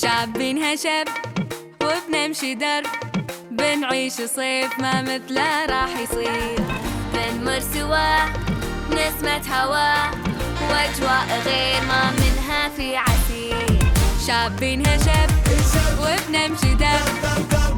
شابين هشب وبنمشي درب، بنعيش صيف ما مثله راح يصير. بنمر سوا نسمة هوا واجواء غير ما منها في عسير. شابين هشب وبنمشي درب،